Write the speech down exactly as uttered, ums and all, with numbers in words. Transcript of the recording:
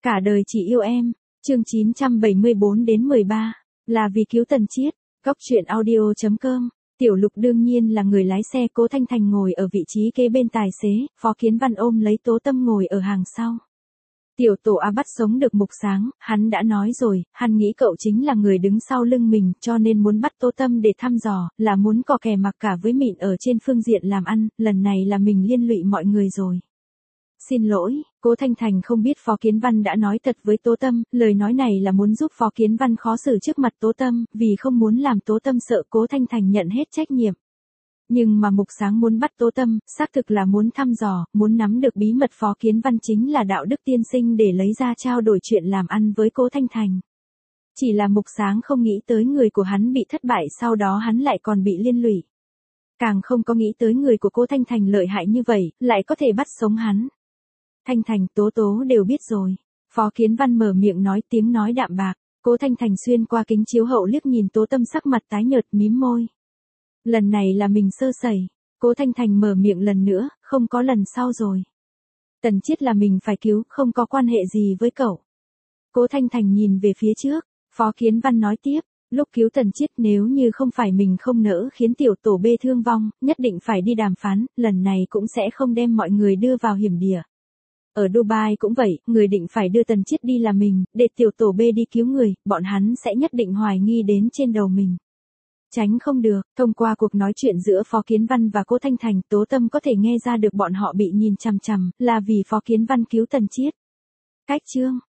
Cả đời chỉ yêu em, chương chín trăm bảy mươi bốn đến mười ba, là vì cứu Tần Chiết. Góc truyện audio chấm com. Tiểu Lục đương nhiên là người lái xe, Cố Thanh Thành ngồi ở vị trí kế bên tài xế, Phó Kiến Văn ôm lấy Tố Tâm ngồi ở hàng sau. Tiểu Tổ A bắt sống được Mục Sáng, hắn đã nói rồi, hắn nghĩ cậu chính là người đứng sau lưng mình, cho nên muốn bắt Tố Tâm để thăm dò, là muốn cò kè mặc cả với Mịn ở trên phương diện làm ăn, lần này là mình liên lụy mọi người rồi. Xin lỗi, Cố Thanh Thành không biết Phó Kiến Văn đã nói thật với Tố Tâm, lời nói này là muốn giúp Phó Kiến Văn khó xử trước mặt Tố Tâm, vì không muốn làm Tố Tâm sợ Cố Thanh Thành nhận hết trách nhiệm. Nhưng mà Mục Sáng muốn bắt Tố Tâm, xác thực là muốn thăm dò, muốn nắm được bí mật Phó Kiến Văn chính là đạo đức tiên sinh để lấy ra trao đổi chuyện làm ăn với Cố Thanh Thành. Chỉ là Mục Sáng không nghĩ tới người của hắn bị thất bại, sau đó hắn lại còn bị liên lụy. Càng không có nghĩ tới người của Cố Thanh Thành lợi hại như vậy, lại có thể bắt sống hắn. Thanh Thành, Tố Tố đều biết rồi. Phó Kiến Văn mở miệng nói, tiếng nói đạm bạc. Cố Thanh Thành xuyên qua kính chiếu hậu liếc nhìn Tố Tâm, sắc mặt tái nhợt, mím môi. Lần này là mình sơ sẩy. Cố Thanh Thành mở miệng lần nữa, không có lần sau rồi. Tần Chiết là mình phải cứu, không có quan hệ gì với cậu. Cố Thanh Thành nhìn về phía trước. Phó Kiến Văn nói tiếp, lúc cứu Tần Chiết nếu như không phải mình không nỡ khiến Tiểu Tổ B thương vong, nhất định phải đi đàm phán, lần này cũng sẽ không đem mọi người đưa vào hiểm địa. Ở Dubai cũng vậy, người định phải đưa Tần Chiết đi là mình, để Tiểu Tổ B đi cứu người, bọn hắn sẽ nhất định hoài nghi đến trên đầu mình. Tránh không được, thông qua cuộc nói chuyện giữa Phó Kiến Văn và Cố Thanh Thành, Tố Tâm có thể nghe ra được bọn họ bị nhìn chằm chằm, là vì Phó Kiến Văn cứu Tần Chiết. Cách chương